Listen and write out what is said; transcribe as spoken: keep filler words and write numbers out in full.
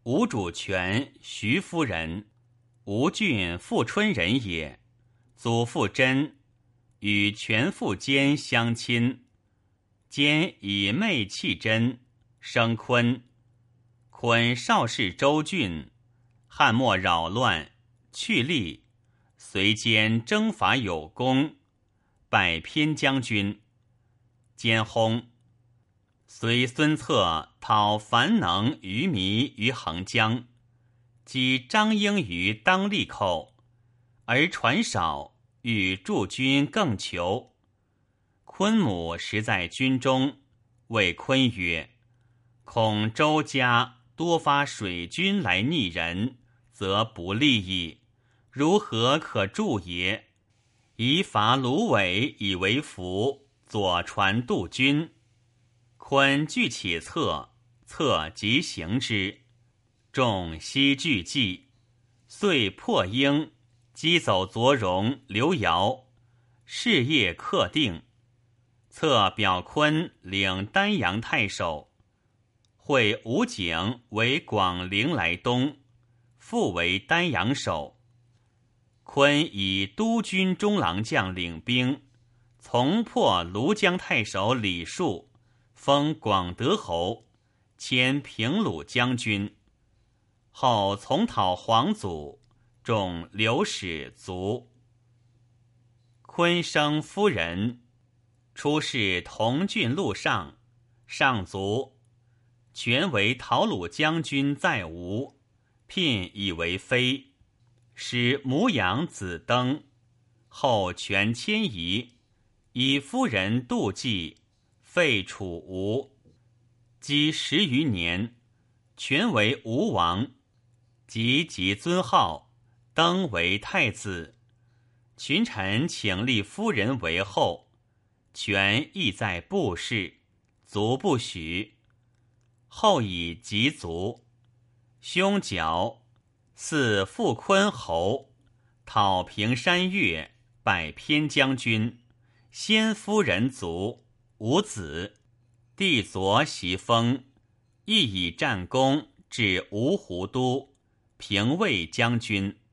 吴主权徐夫人，吴郡富春人也。祖父真，与权父坚相亲。坚以妹弃真，生昆。昆少氏周郡，汉末扰乱，去吏，随坚征伐有功，拜偏将军。坚薨。随孙策讨樊能、于弥于横江，击张英于当利口，而船少，欲驻军更求。昆母实在军中，谓昆曰：恐周家多发水军来逆人，则不利矣，如何可助也？宜伐芦苇以为符，左传杜军。昆具起策，策即行之，众悉俱计，遂破鹰，击走左戎刘繇，事业克定。策表昆领丹阳太守，会吴景为广陵来东，复为丹阳守。昆以督军中郎将领兵，从破庐江太守李树，封广德侯，迁平鲁将军。后从讨皇祖，众刘使卒。昆生夫人，出仕同郡路上，上卒。权为讨鲁将军在吴，聘以为妃，使母养子登。后权迁移，以夫人妒忌，废楚吴。积十余年，权为吴王，即即尊号，登为太子。群臣请立夫人为后，权亦在部事，卒不许。后以及卒。兄矫，嗣傅昆侯，讨平山岳，拜偏将军。先夫人卒，无子。弟左袭封，亦以战功至芜湖都，平魏将军。